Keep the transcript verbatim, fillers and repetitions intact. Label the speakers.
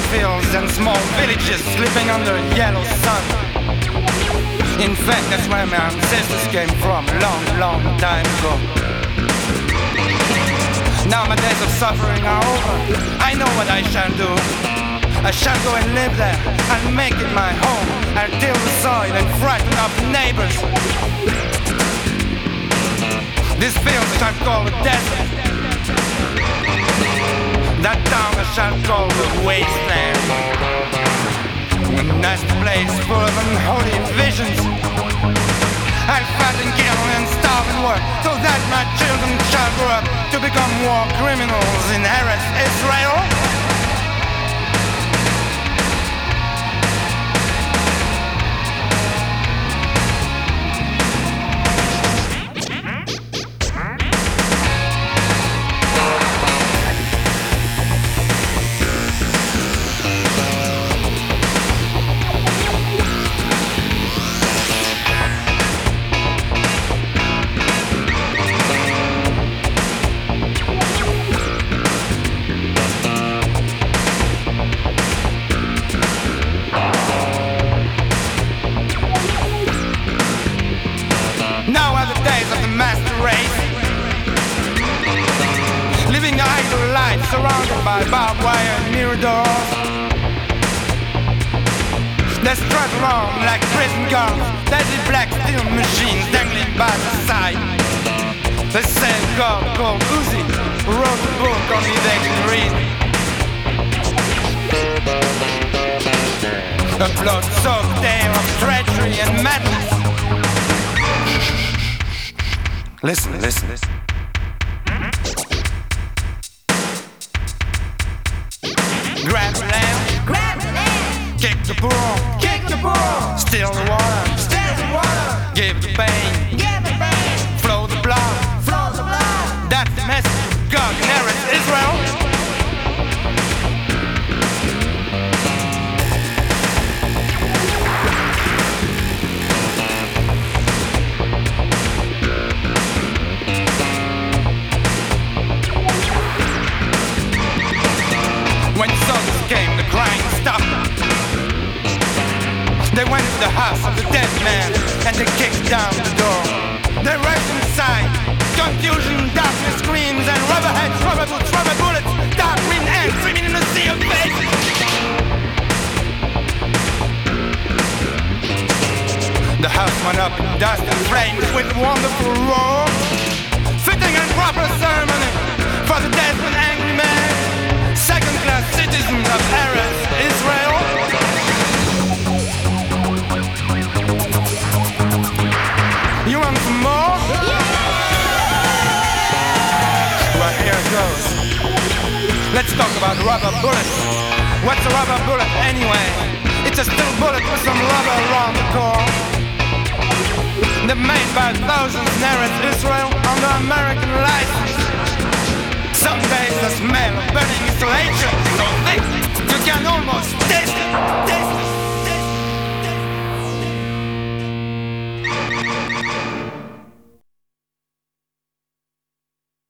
Speaker 1: fields and small villages sleeping under a yellow sun. In fact, that's where my ancestors came from a long, long time ago. Now my days of suffering are over. I know what I shall do. I shall go and live there and make it my home. I'll till the soil and frighten up the neighbors. This field I shall call the desert. That town I shall call the wasteland. And that's the place full of unholy visions. I'll fight and kill and starve and work so that my children shall grow up to become war criminals in Eretz Israel. Surrounded by barbed wire and mirror doors. They strut around like prison guards, deadly black steel machines dangling by the side. The same God called Uzi wrote a book only they can read. A blood-soaked tale of treachery and madness. Listen, listen, listen. Grab the lamb,
Speaker 2: grab the lamb,
Speaker 1: kick the bull,
Speaker 2: kick the bull,
Speaker 1: still the water,
Speaker 2: still the water,
Speaker 1: give the pain,
Speaker 2: give the pain,
Speaker 1: flow the blood,
Speaker 2: flow the blood.
Speaker 1: That's the message of God in Eretz Israel. When soldiers came, the crying stopped. They went to the house of the dead man and they kicked down the door. They rushed inside. Confusion, darkness, screams, and rubber heads, rubber boots, rubber bullets, dark green ants swimming in a sea of faces. The house went up in dust and flames with wonderful roar. Fitting and proper ceremony for the dead and angry man. Second-class citizens of Eretz Israel. You want some more?
Speaker 2: Yeah!
Speaker 1: Well, here it goes. Let's talk about rubber bullets. What's a rubber bullet anyway? It's a steel bullet with some rubber around the core. They're made by thousands in Eretz Israel under American license. Some days the smell of burning insulation is so thick you can almost taste it, taste it.